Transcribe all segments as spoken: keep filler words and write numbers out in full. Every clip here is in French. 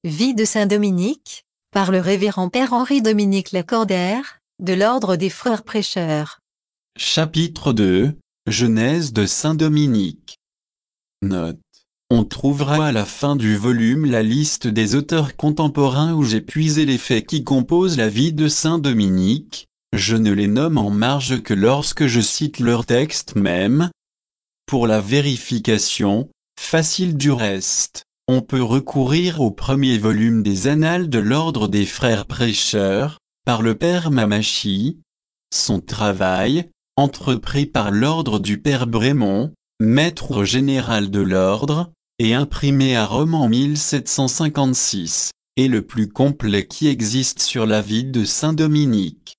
Vie de saint Dominique, par le révérend Père Henri-Dominique Lacordaire, de l'Ordre des Frères Prêcheurs. Chapitre deux, Genèse de saint Dominique. Note. On trouvera à la fin du volume la liste des auteurs contemporains où j'ai puisé les faits qui composent la vie de saint Dominique. Je ne les nomme en marge que lorsque je cite leur texte même. Pour la vérification, facile du reste, on peut recourir au premier volume des Annales de l'Ordre des Frères Prêcheurs, par le Père Mamachi. Son travail, entrepris par l'Ordre du Père Brémond, maître général de l'Ordre, et imprimé à Rome en mille sept cent cinquante-six, est le plus complet qui existe sur la vie de saint Dominique.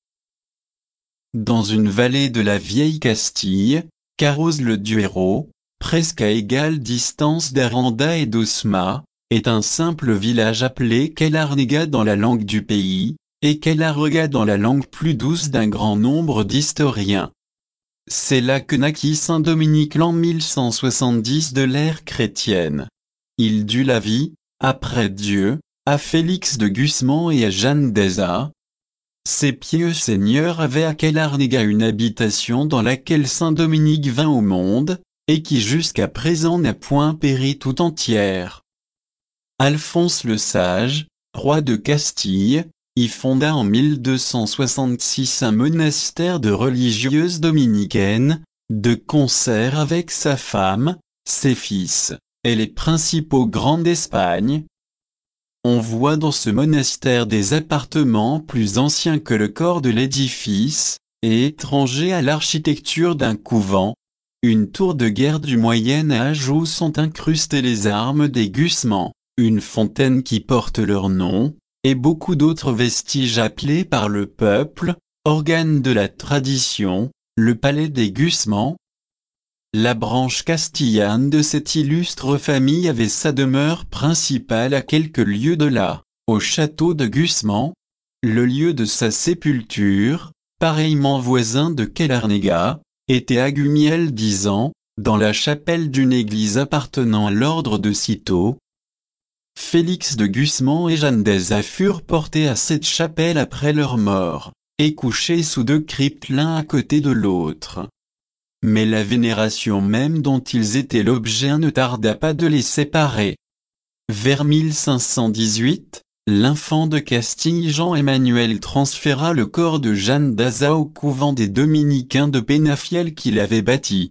Dans une vallée de la vieille Castille, qu'arrose le Duero, presque à égale distance d'Aranda et d'Osma, est un simple village appelé Quelarnega dans la langue du pays, et Quelarrega dans la langue plus douce d'un grand nombre d'historiens. C'est là que naquit saint Dominique l'an mille cent soixante-dix de l'ère chrétienne. Il dut la vie, après Dieu, à Félix de Gusman et à Jeanne d'Eza. Ces pieux seigneurs avaient à Quelarnega une habitation dans laquelle saint Dominique vint au monde, et qui jusqu'à présent n'a point péri tout entière. Alphonse le Sage, roi de Castille, y fonda en mille deux cent soixante-six un monastère de religieuses dominicaines, de concert avec sa femme, ses fils, et les principaux grands d'Espagne. On voit dans ce monastère des appartements plus anciens que le corps de l'édifice, et étrangers à l'architecture d'un couvent, une tour de guerre du Moyen Âge où sont incrustées les armes des Gusman, une fontaine qui porte leur nom, et beaucoup d'autres vestiges appelés par le peuple, organes de la tradition, le palais des Gusman. La branche castillane de cette illustre famille avait sa demeure principale à quelques lieues de là, au château de Gusman, le lieu de sa sépulture, pareillement voisin de Quelarnega, était à Gumiel disant, dans la chapelle d'une église appartenant à l'ordre de Cîteaux. Félix de Gusman et Jeanne d'Eza furent portés à cette chapelle après leur mort, et couchés sous deux cryptes l'un à côté de l'autre. Mais la vénération même dont ils étaient l'objet ne tarda pas de les séparer. Vers mille cinq cent dix-huit, l'infant de Castille Jean-Emmanuel transféra le corps de Jeanne d'Eza au couvent des Dominicains de Penafiel qu'il avait bâti.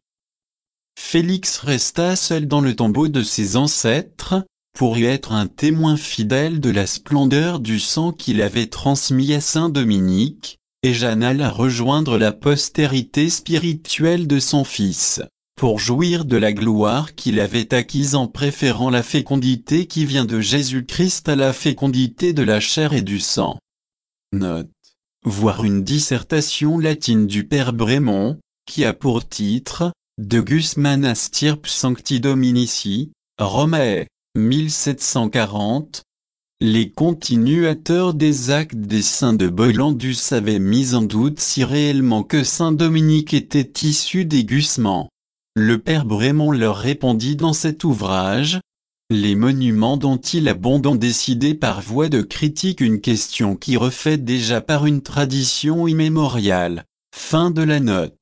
Félix resta seul dans le tombeau de ses ancêtres, pour y être un témoin fidèle de la splendeur du sang qu'il avait transmis à saint Dominique, et Jeanne alla rejoindre la postérité spirituelle de son fils, pour jouir de la gloire qu'il avait acquise en préférant la fécondité qui vient de Jésus-Christ à la fécondité de la chair et du sang. Note. Voir une dissertation latine du Père Brémond, qui a pour titre « De Gusman a stirpe sancti Dominici, Romae, mille sept cent quarante ». Les continuateurs des actes des saints de Bollandus avaient mis en doute si réellement que saint Dominique était issu des Gusman. Le Père Brémond leur répondit dans cet ouvrage, les monuments dont il abonde ont décidé par voie de critique une question qui refait déjà par une tradition immémoriale. Fin de la note.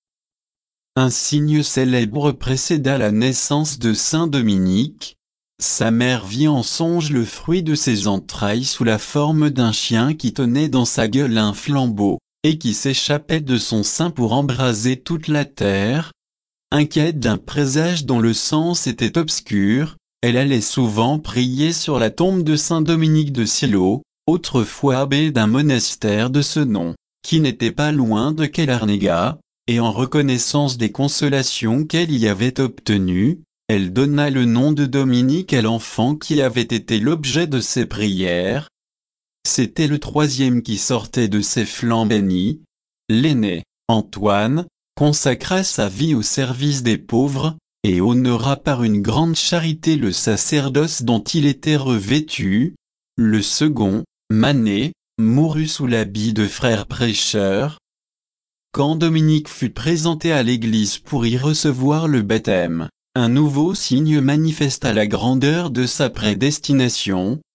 Un signe célèbre précéda la naissance de saint Dominique. Sa mère vit en songe le fruit de ses entrailles sous la forme d'un chien qui tenait dans sa gueule un flambeau, et qui s'échappait de son sein pour embraser toute la terre. Inquiète d'un présage dont le sens était obscur, elle allait souvent prier sur la tombe de saint Dominique de Silo, autrefois abbé d'un monastère de ce nom, qui n'était pas loin de Quelarnega, et en reconnaissance des consolations qu'elle y avait obtenues, elle donna le nom de Dominique à l'enfant qui avait été l'objet de ses prières. C'était le troisième qui sortait de ses flancs bénis. L'aîné, Antoine, consacra sa vie au service des pauvres, et honora par une grande charité le sacerdoce dont il était revêtu. Le second, Manet, mourut sous l'habit de frère prêcheur. Quand Dominique fut présenté à l'église pour y recevoir le baptême, un nouveau signe manifesta la grandeur de sa prédestination.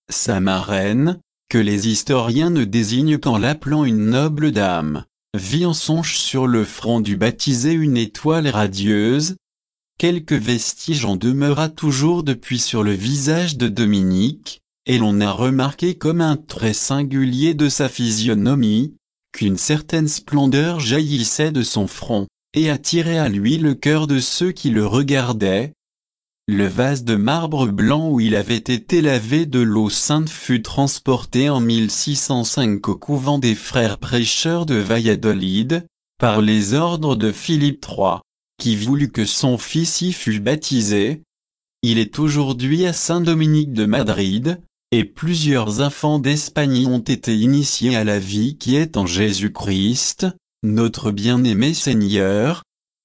Sa marraine, que les historiens ne désignent qu'en l'appelant une noble dame, vit en songe sur le front du baptisé une étoile radieuse. Quelques vestiges en demeura toujours depuis sur le visage de Dominique, et l'on a remarqué comme un trait singulier de sa physionomie, qu'une certaine splendeur jaillissait de son front, et attirait à lui le cœur de ceux qui le regardaient. Le vase de marbre blanc où il avait été lavé de l'eau sainte fut transporté en mille six cent cinq au couvent des frères prêcheurs de Valladolid, par les ordres de Philippe trois, qui voulut que son fils y fût baptisé. Il est aujourd'hui à Saint-Dominique de Madrid, et plusieurs enfants d'Espagne y ont été initiés à la vie qui est en Jésus-Christ, notre bien-aimé Seigneur.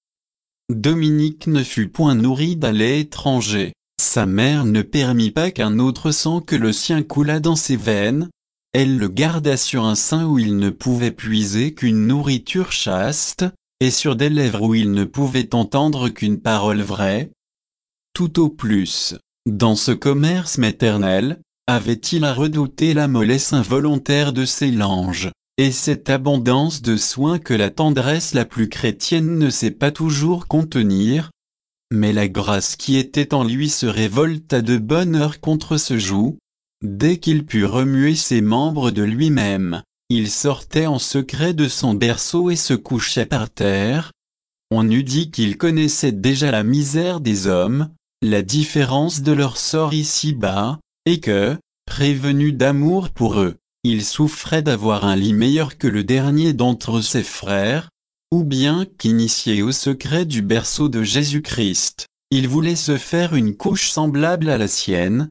Dominique ne fut point nourri d'un lait étranger, sa mère ne permit pas qu'un autre sang que le sien coulât dans ses veines, elle le garda sur un sein où il ne pouvait puiser qu'une nourriture chaste, et sur des lèvres où il ne pouvait entendre qu'une parole vraie. Tout au plus, dans ce commerce maternel, avait-il à redouter la mollesse involontaire de ses langes, et cette abondance de soins que la tendresse la plus chrétienne ne sait pas toujours contenir. Mais la grâce qui était en lui se révolta de bonne heure contre ce joug. Dès qu'il put remuer ses membres de lui-même, il sortait en secret de son berceau et se couchait par terre. On eût dit qu'il connaissait déjà la misère des hommes, la différence de leur sort ici-bas, et que, prévenu d'amour pour eux, il souffrait d'avoir un lit meilleur que le dernier d'entre ses frères, ou bien qu'initié au secret du berceau de Jésus-Christ, il voulait se faire une couche semblable à la sienne.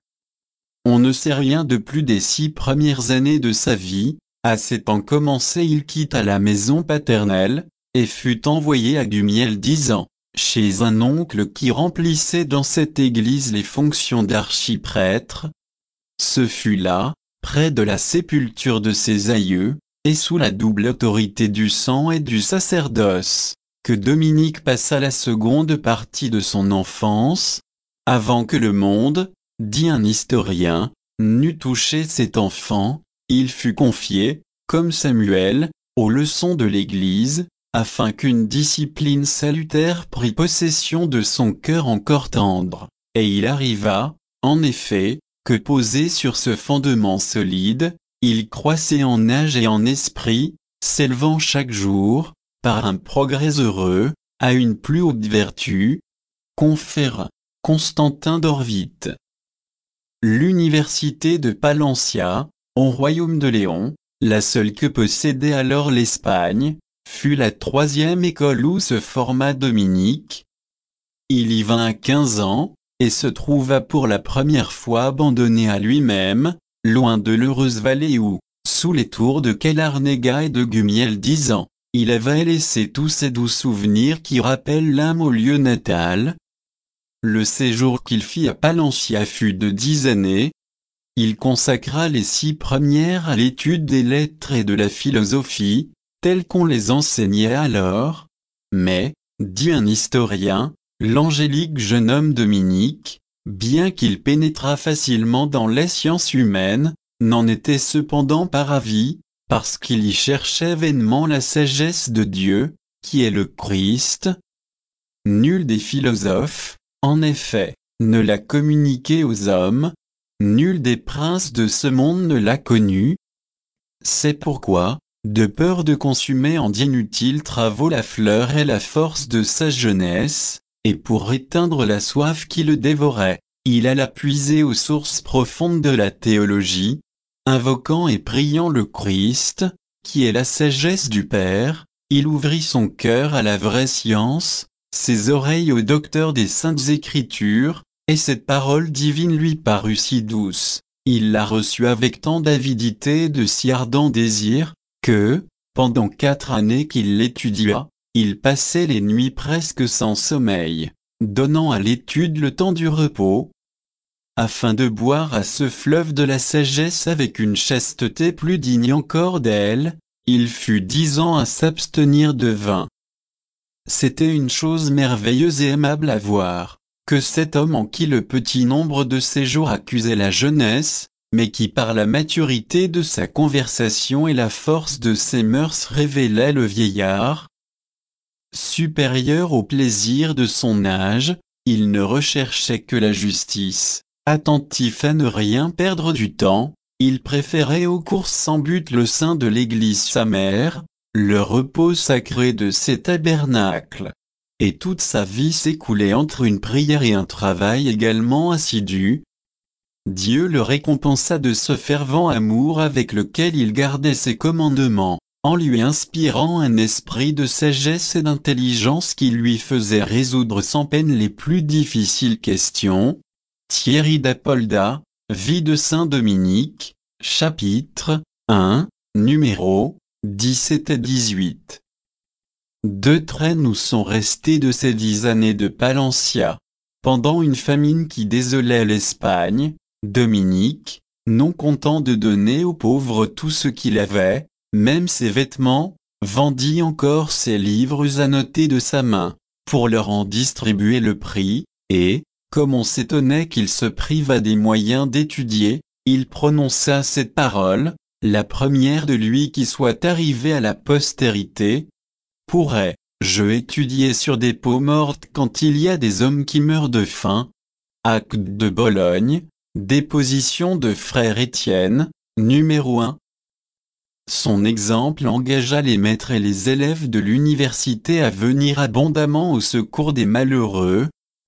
On ne sait rien de plus des six premières années de sa vie. À sept ans commencé, il quitta la maison paternelle, et fut envoyé à Gumiel dix ans, chez un oncle qui remplissait dans cette église les fonctions d'archiprêtre. Ce fut là, près de la sépulture de ses aïeux, et sous la double autorité du sang et du sacerdoce, que Dominique passa la seconde partie de son enfance, avant que le monde, dit un historien, n'eût touché cet enfant. Il fut confié, comme Samuel, aux leçons de l'Église, afin qu'une discipline salutaire prît possession de son cœur encore tendre, et il arriva, en effet, que posé sur ce fondement solide, il croissait en âge et en esprit, s'élevant chaque jour, par un progrès heureux, à une plus haute vertu. Confère Constantin d'Orvite. L'université de Palencia, au royaume de Léon, la seule que possédait alors l'Espagne, fut la troisième école où se forma Dominique. Il y vint à quinze ans, et se trouva pour la première fois abandonné à lui-même, loin de l'heureuse vallée où, sous les tours de Calarnega et de Gumiel dix ans, il avait laissé tous ces doux souvenirs qui rappellent l'âme au lieu natal. Le séjour qu'il fit à Palencia fut de dix années. Il consacra les six premières à l'étude des lettres et de la philosophie, telles qu'on les enseignait alors. Mais, dit un historien, l'angélique jeune homme Dominique, bien qu'il pénétrât facilement dans les sciences humaines, n'en était cependant pas ravi, parce qu'il y cherchait vainement la sagesse de Dieu, qui est le Christ. Nul des philosophes, en effet, ne l'a communiqué aux hommes, nul des princes de ce monde ne l'a connu. C'est pourquoi, de peur de consumer en d'inutiles travaux la fleur et la force de sa jeunesse, et pour éteindre la soif qui le dévorait, il alla puiser aux sources profondes de la théologie, invoquant et priant le Christ, qui est la sagesse du Père. Il ouvrit son cœur à la vraie science, ses oreilles au docteur des Saintes Écritures, et cette parole divine lui parut si douce, il la reçut avec tant d'avidité et de si ardent désir, que, pendant quatre années qu'il l'étudia, il passait les nuits presque sans sommeil, donnant à l'étude le temps du repos, afin de boire à ce fleuve de la sagesse avec une chasteté plus digne encore d'elle. Il fut dix ans à s'abstenir de vin. C'était une chose merveilleuse et aimable à voir, que cet homme en qui le petit nombre de ses jours accusait la jeunesse, mais qui par la maturité de sa conversation et la force de ses mœurs révélait le vieillard. Supérieur au plaisir de son âge, il ne recherchait que la justice. Attentif à ne rien perdre du temps, il préférait aux courses sans but le sein de l'église sa mère, le repos sacré de ses tabernacles. Et toute sa vie s'écoulait entre une prière et un travail également assidu. Dieu le récompensa de ce fervent amour avec lequel il gardait ses commandements, en lui inspirant un esprit de sagesse et d'intelligence qui lui faisait résoudre sans peine les plus difficiles questions. Thierry d'Apolda, Vie de Saint Dominique, chapitre un, numéro dix-sept et dix-huit. Deux traits nous sont restés de ces dix années de Palencia. Pendant une famine qui désolait l'Espagne, Dominique, non content de donner aux pauvres tout ce qu'il avait, même ses vêtements, vendit encore ses livres annotés de sa main, pour leur en distribuer le prix, et, comme on s'étonnait qu'il se privât des moyens d'étudier, il prononça cette parole, la première de lui qui soit arrivée à la postérité. Pourrais-je étudier sur des peaux mortes quand il y a des hommes qui meurent de faim? Acte de Bologne, déposition de frère Étienne, numéro un. Son exemple engagea les maîtres et les élèves de l'université à venir abondamment au secours des malheureux.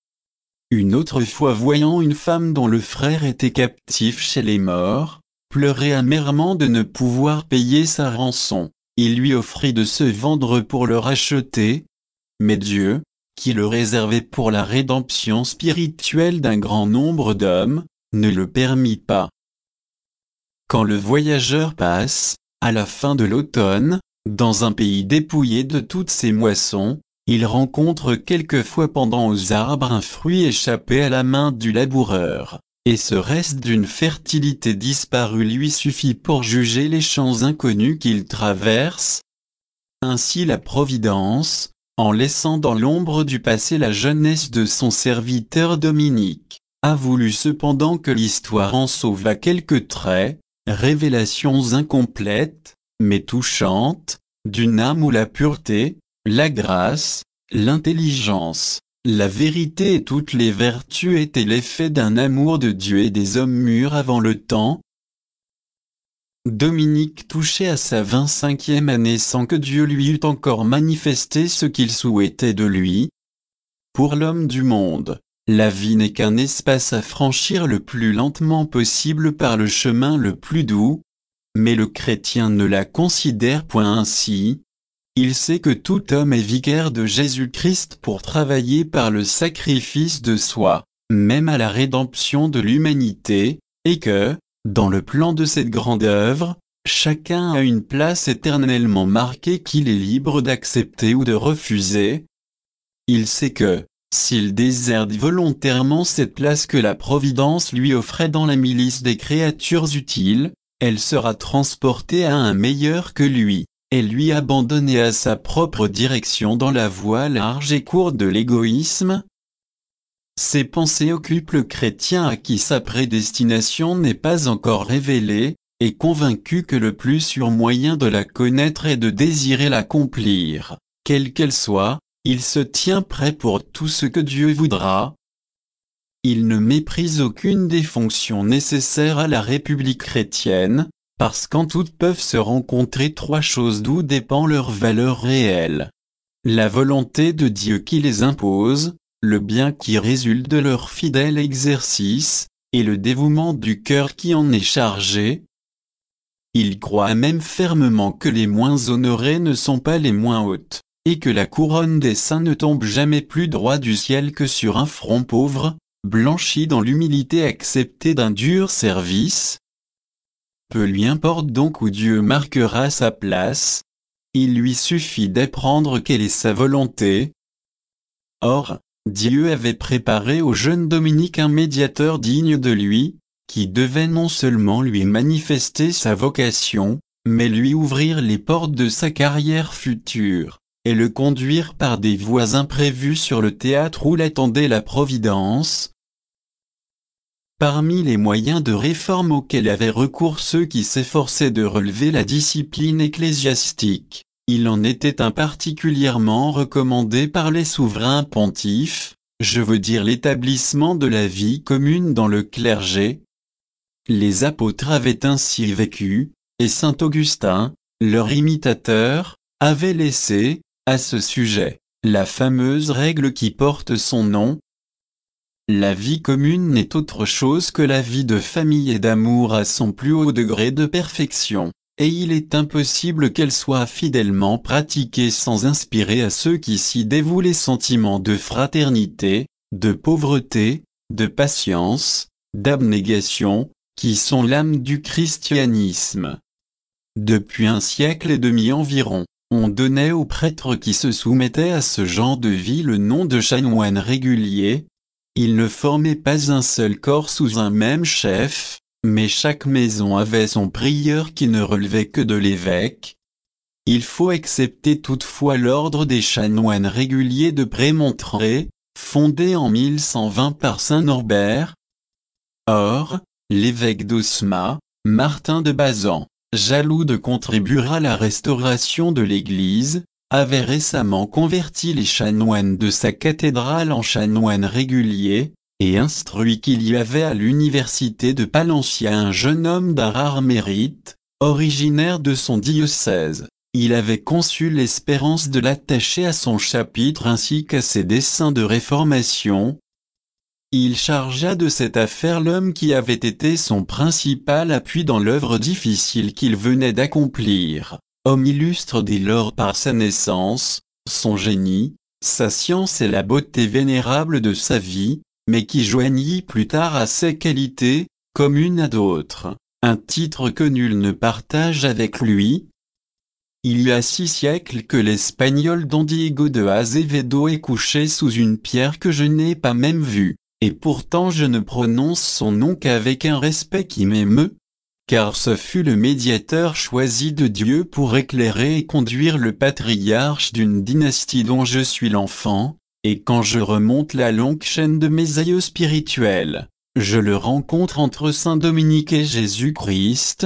Une autre fois, voyant une femme dont le frère était captif chez les morts, pleurer amèrement de ne pouvoir payer sa rançon, il lui offrit de se vendre pour le racheter. Mais Dieu, qui le réservait pour la rédemption spirituelle d'un grand nombre d'hommes, ne le permit pas. Quand le voyageur passe, à la fin de l'automne, dans un pays dépouillé de toutes ses moissons, il rencontre quelquefois pendant aux arbres un fruit échappé à la main du laboureur, et ce reste d'une fertilité disparue lui suffit pour juger les champs inconnus qu'il traverse. Ainsi la Providence, en laissant dans l'ombre du passé la jeunesse de son serviteur Dominique, a voulu cependant que l'histoire en sauvât quelques traits, révélations incomplètes, mais touchantes, d'une âme où la pureté, la grâce, l'intelligence, la vérité et toutes les vertus étaient l'effet d'un amour de Dieu et des hommes mûrs avant le temps. Dominique touchait à sa vingt-cinquième année sans que Dieu lui eût encore manifesté ce qu'il souhaitait de lui. Pour l'homme du monde, la vie n'est qu'un espace à franchir le plus lentement possible par le chemin le plus doux, mais le chrétien ne la considère point ainsi. Il sait que tout homme est vicaire de Jésus-Christ pour travailler par le sacrifice de soi, même à la rédemption de l'humanité, et que, dans le plan de cette grande œuvre, chacun a une place éternellement marquée qu'il est libre d'accepter ou de refuser. Il sait que, s'il déserte volontairement cette place que la Providence lui offrait dans la milice des créatures utiles, elle sera transportée à un meilleur que lui, et lui abandonnée à sa propre direction dans la voie large et courte de l'égoïsme. Ces pensées occupent le chrétien à qui sa prédestination n'est pas encore révélée, et convaincu que le plus sûr moyen de la connaître est de désirer l'accomplir, quelle qu'elle soit. Il se tient prêt pour tout ce que Dieu voudra. Il ne méprise aucune des fonctions nécessaires à la République chrétienne, parce qu'en toutes peuvent se rencontrer trois choses d'où dépend leur valeur réelle. La volonté de Dieu qui les impose, le bien qui résulte de leur fidèle exercice, et le dévouement du cœur qui en est chargé. Il croit même fermement que les moins honorés ne sont pas les moins hautes, et que la couronne des saints ne tombe jamais plus droit du ciel que sur un front pauvre, blanchi dans l'humilité acceptée d'un dur service. Peu lui importe donc où Dieu marquera sa place, il lui suffit d'apprendre quelle est sa volonté. Or, Dieu avait préparé au jeune Dominique un médiateur digne de lui, qui devait non seulement lui manifester sa vocation, mais lui ouvrir les portes de sa carrière future, et le conduire par des voies imprévues sur le théâtre où l'attendait la Providence. Parmi les moyens de réforme auxquels avaient recours ceux qui s'efforçaient de relever la discipline ecclésiastique, il en était un particulièrement recommandé par les souverains pontifes, je veux dire l'établissement de la vie commune dans le clergé. Les apôtres avaient ainsi vécu, et saint Augustin, leur imitateur, avait laissé, à ce sujet, la fameuse règle qui porte son nom. La vie commune n'est autre chose que la vie de famille et d'amour à son plus haut degré de perfection, et il est impossible qu'elle soit fidèlement pratiquée sans inspirer à ceux qui s'y dévouent les sentiments de fraternité, de pauvreté, de patience, d'abnégation, qui sont l'âme du christianisme. Depuis un siècle et demi environ, on donnait aux prêtres qui se soumettaient à ce genre de vie le nom de chanoines réguliers. Ils ne formaient pas un seul corps sous un même chef, mais chaque maison avait son prieur qui ne relevait que de l'évêque. Il faut excepter toutefois l'ordre des chanoines réguliers de Prémontré, fondé en mille cent vingt par saint Norbert. Or, l'évêque d'Osma, Martin de Bazan, jaloux de contribuer à la restauration de l'Église, avait récemment converti les chanoines de sa cathédrale en chanoines réguliers, et instruit qu'il y avait à l'université de Palencia un jeune homme d'un rare mérite, originaire de son diocèse. Il avait conçu l'espérance de l'attacher à son chapitre ainsi qu'à ses desseins de réformation. Il chargea de cette affaire l'homme qui avait été son principal appui dans l'œuvre difficile qu'il venait d'accomplir. Homme illustre dès lors par sa naissance, son génie, sa science et la beauté vénérable de sa vie, mais qui joignit plus tard à ses qualités, communes à d'autres, un titre que nul ne partage avec lui. Il y a six siècles que l'Espagnol Don Diego de Azevedo est couché sous une pierre que je n'ai pas même vue, et pourtant je ne prononce son nom qu'avec un respect qui m'émeut. Car ce fut le médiateur choisi de Dieu pour éclairer et conduire le patriarche d'une dynastie dont je suis l'enfant, et quand je remonte la longue chaîne de mes aïeux spirituels, je le rencontre entre saint Dominique et Jésus-Christ.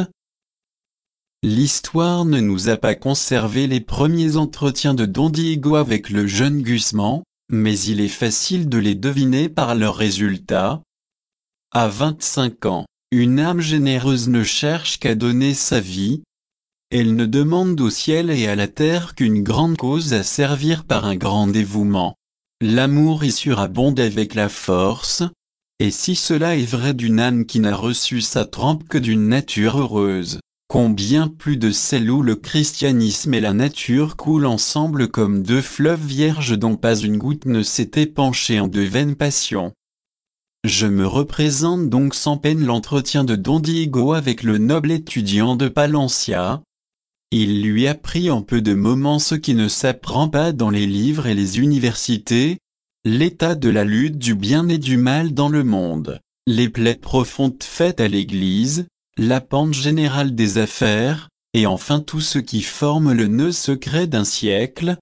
L'histoire ne nous a pas conservé les premiers entretiens de Don Diego avec le jeune Gusman, mais il est facile de les deviner par leurs résultats. À vingt-cinq ans, une âme généreuse ne cherche qu'à donner sa vie. Elle ne demande au ciel et à la terre qu'une grande cause à servir par un grand dévouement. L'amour y surabonde avec la force, et si cela est vrai d'une âme qui n'a reçu sa trempe que d'une nature heureuse, combien plus de celle où le christianisme et la nature coulent ensemble comme deux fleuves vierges dont pas une goutte ne s'est épanchée en de vaines passions. Je me représente donc sans peine l'entretien de Don Diego avec le noble étudiant de Palencia. Il lui apprit en peu de moments ce qui ne s'apprend pas dans les livres et les universités, l'état de la lutte du bien et du mal dans le monde, les plaies profondes faites à l'Église, la pente générale des affaires, et enfin tout ce qui forme le nœud secret d'un siècle.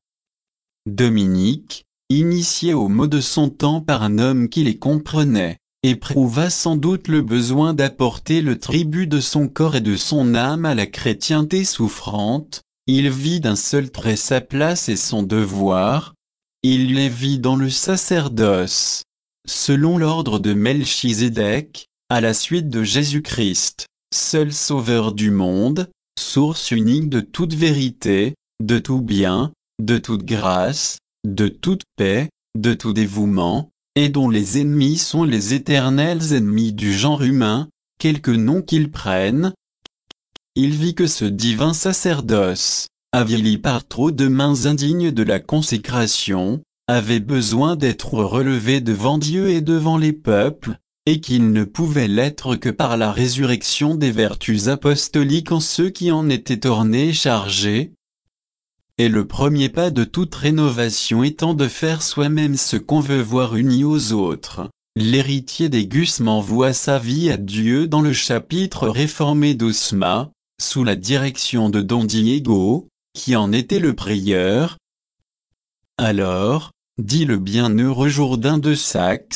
Dominique, initié aux maux de son temps par un homme qui les comprenait, éprouva sans doute le besoin d'apporter le tribut de son corps et de son âme à la chrétienté souffrante. Il vit d'un seul trait sa place et son devoir. Il les vit dans le sacerdoce, selon l'ordre de Melchizedek, à la suite de Jésus-Christ, seul sauveur du monde, source unique de toute vérité, de tout bien, de toute grâce, de toute paix, de tout dévouement, et dont les ennemis sont les éternels ennemis du genre humain, quelque nom qu'ils prennent. Il vit que ce divin sacerdoce, avili par trop de mains indignes de la consécration, avait besoin d'être relevé devant Dieu et devant les peuples, et qu'il ne pouvait l'être que par la résurrection des vertus apostoliques en ceux qui en étaient ornés et chargés. Et le premier pas de toute rénovation étant de faire soi-même ce qu'on veut voir uni aux autres, l'héritier des Gusman voua sa vie à Dieu dans le chapitre réformé d'Osma, sous la direction de Don Diego, qui en était le prieur. Alors, dit le bienheureux Jourdain de Saxe,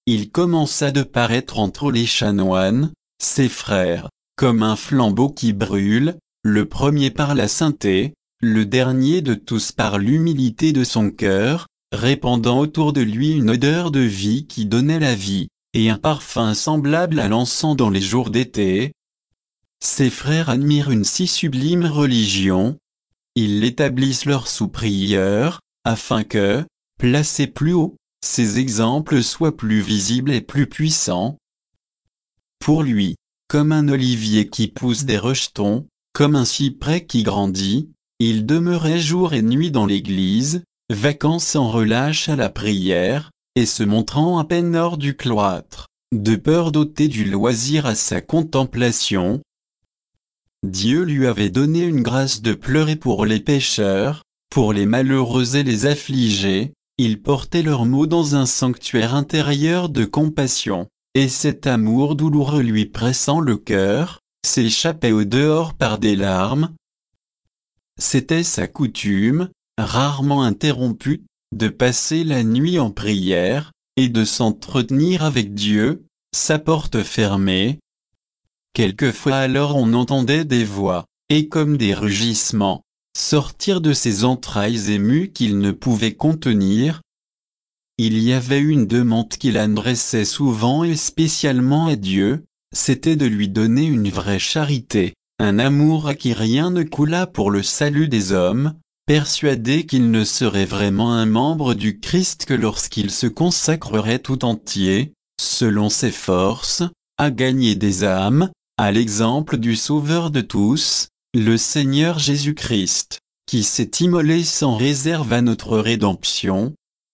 il commença de paraître entre les chanoines, ses frères, comme un flambeau qui brûle, le premier par la sainteté, le dernier de tous par l'humilité de son cœur, répandant autour de lui une odeur de vie qui donnait la vie, et un parfum semblable à l'encens dans les jours d'été. Ses frères admirent une si sublime religion. Ils l'établissent leur sous-prieur, afin que, placés plus haut, ces exemples soient plus visibles et plus puissants. Pour lui, comme un olivier qui pousse des rejetons, comme un cyprès qui grandit, il demeurait jour et nuit dans l'église, vaquant sans relâche à la prière, et se montrant à peine hors du cloître, de peur d'ôter du loisir à sa contemplation. Dieu lui avait donné une grâce de pleurer pour les pécheurs, pour les malheureux et les affligés, il portait leurs maux dans un sanctuaire intérieur de compassion, et cet amour douloureux lui pressant le cœur, s'échappait au dehors par des larmes. C'était sa coutume, rarement interrompue, de passer la nuit en prière, et de s'entretenir avec Dieu, sa porte fermée. Quelquefois alors on entendait des voix, et comme des rugissements, sortir de ses entrailles émues qu'il ne pouvait contenir. Il y avait une demande qu'il adressait souvent et spécialement à Dieu, c'était de lui donner une vraie charité, un amour à qui rien ne coulât pour le salut des hommes, persuadé qu'il ne serait vraiment un membre du Christ que lorsqu'il se consacrerait tout entier, selon ses forces, à gagner des âmes, à l'exemple du Sauveur de tous, le Seigneur Jésus-Christ, qui s'est immolé sans réserve à notre rédemption.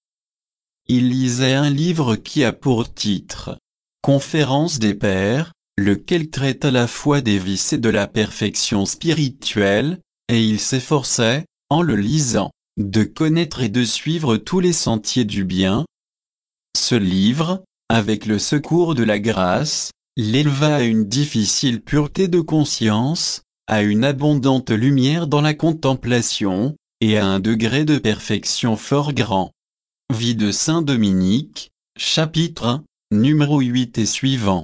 Il lisait un livre qui a pour titre « Conférence des Pères », lequel traite à la fois des vices et de la perfection spirituelle, et il s'efforçait, en le lisant, de connaître et de suivre tous les sentiers du bien. Ce livre, avec le secours de la grâce, l'éleva à une difficile pureté de conscience, à une abondante lumière dans la contemplation, et à un degré de perfection fort grand. Vie de Saint Dominique, chapitre un, numéro huit et suivant.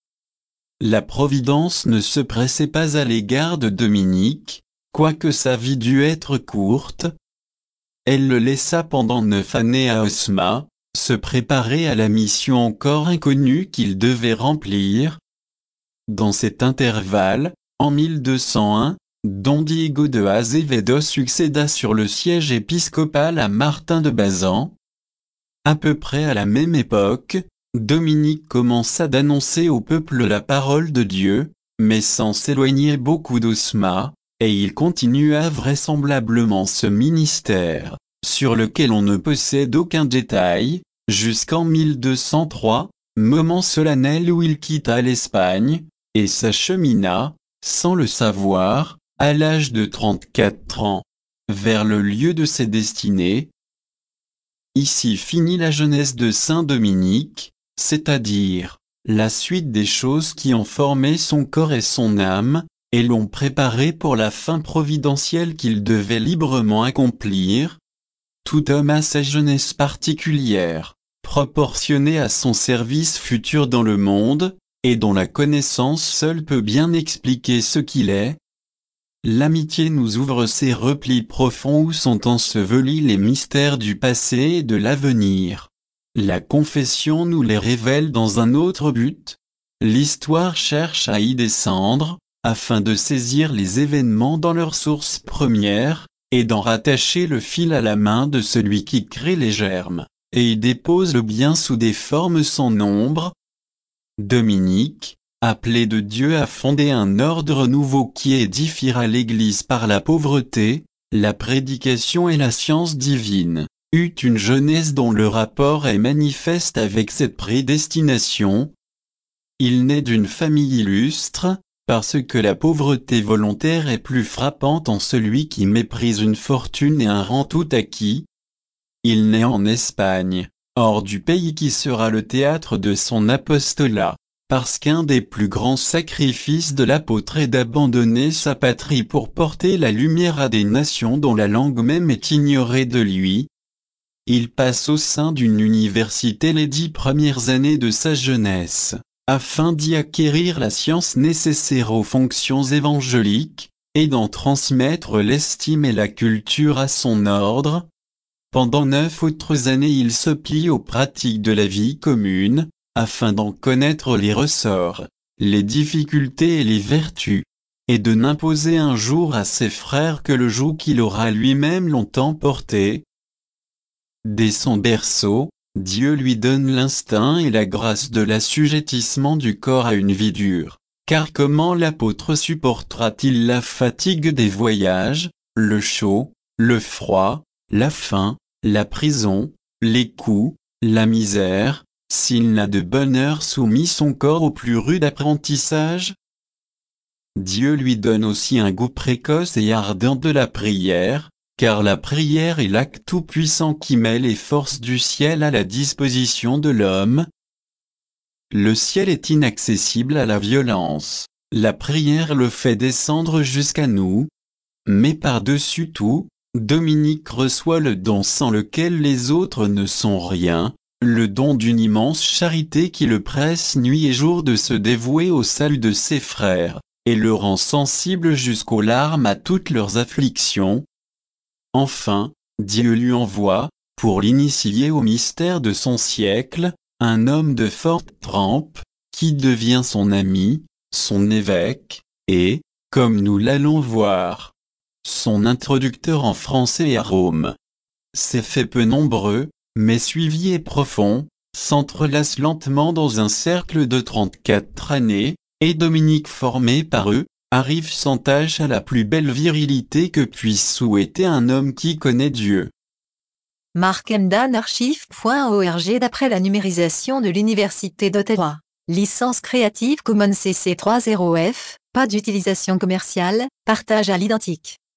La Providence ne se pressait pas à l'égard de Dominique, quoique sa vie dût être courte. Elle le laissa pendant neuf années à Osma, se préparer à la mission encore inconnue qu'il devait remplir. Dans cet intervalle, en mille deux cent un, Don Diego de Azevedo succéda sur le siège épiscopal à Martin de Bazan. À peu près à la même époque, Dominique commença d'annoncer au peuple la parole de Dieu, mais sans s'éloigner beaucoup d'Osma, et il continua vraisemblablement ce ministère, sur lequel on ne possède aucun détail, jusqu'en mille deux cent trois, moment solennel où il quitta l'Espagne, et s'achemina, sans le savoir, à l'âge de trente-quatre ans, vers le lieu de ses destinées. Ici finit la jeunesse de Saint Dominique, c'est-à-dire, la suite des choses qui ont formé son corps et son âme, et l'ont préparé pour la fin providentielle qu'il devait librement accomplir. Tout homme a sa jeunesse particulière, proportionnée à son service futur dans le monde, et dont la connaissance seule peut bien expliquer ce qu'il est. L'amitié nous ouvre ces replis profonds où sont ensevelis les mystères du passé et de l'avenir. La confession nous les révèle dans un autre but. L'histoire cherche à y descendre, afin de saisir les événements dans leur source première, et d'en rattacher le fil à la main de celui qui crée les germes, et y dépose le bien sous des formes sans nombre. Dominique, appelé de Dieu à fonder un ordre nouveau qui édifiera l'Église par la pauvreté, la prédication et la science divine, eut une jeunesse dont le rapport est manifeste avec cette prédestination. Il naît d'une famille illustre, parce que la pauvreté volontaire est plus frappante en celui qui méprise une fortune et un rang tout acquis. Il naît en Espagne, hors du pays qui sera le théâtre de son apostolat, parce qu'un des plus grands sacrifices de l'apôtre est d'abandonner sa patrie pour porter la lumière à des nations dont la langue même est ignorée de lui. Il passe au sein d'une université les dix premières années de sa jeunesse, afin d'y acquérir la science nécessaire aux fonctions évangéliques, et d'en transmettre l'estime et la culture à son ordre. Pendant neuf autres années il se plie aux pratiques de la vie commune, afin d'en connaître les ressorts, les difficultés et les vertus, et de n'imposer un jour à ses frères que le joug qu'il aura lui-même longtemps porté. Dès son berceau, Dieu lui donne l'instinct et la grâce de l'assujettissement du corps à une vie dure, car comment l'apôtre supportera-t-il la fatigue des voyages, le chaud, le froid, la faim, la prison, les coups, la misère, s'il n'a de bonne heure soumis son corps au plus rude apprentissage? Dieu lui donne aussi un goût précoce et ardent de la prière, car la prière est l'acte tout-puissant qui met les forces du ciel à la disposition de l'homme. Le ciel est inaccessible à la violence, la prière le fait descendre jusqu'à nous. Mais par-dessus tout, Dominique reçoit le don sans lequel les autres ne sont rien, le don d'une immense charité qui le presse nuit et jour de se dévouer au salut de ses frères, et le rend sensible jusqu'aux larmes à toutes leurs afflictions. Enfin, Dieu lui envoie, pour l'initier au mystère de son siècle, un homme de forte trempe, qui devient son ami, son évêque, et, comme nous l'allons voir, son introducteur en français et à Rome. Ces faits peu nombreux, mais suivis et profonds, s'entrelacent lentement dans un cercle de trente-quatre années, et Dominique formé par eux, arrive sans tâche à la plus belle virilité que puisse souhaiter un homme qui connaît Dieu. Mark Emdan archive point org. D'après la numérisation de l'Université d'Ottawa. Licence Creative Commons C C trois point zéro F, pas d'utilisation commerciale, partage à l'identique.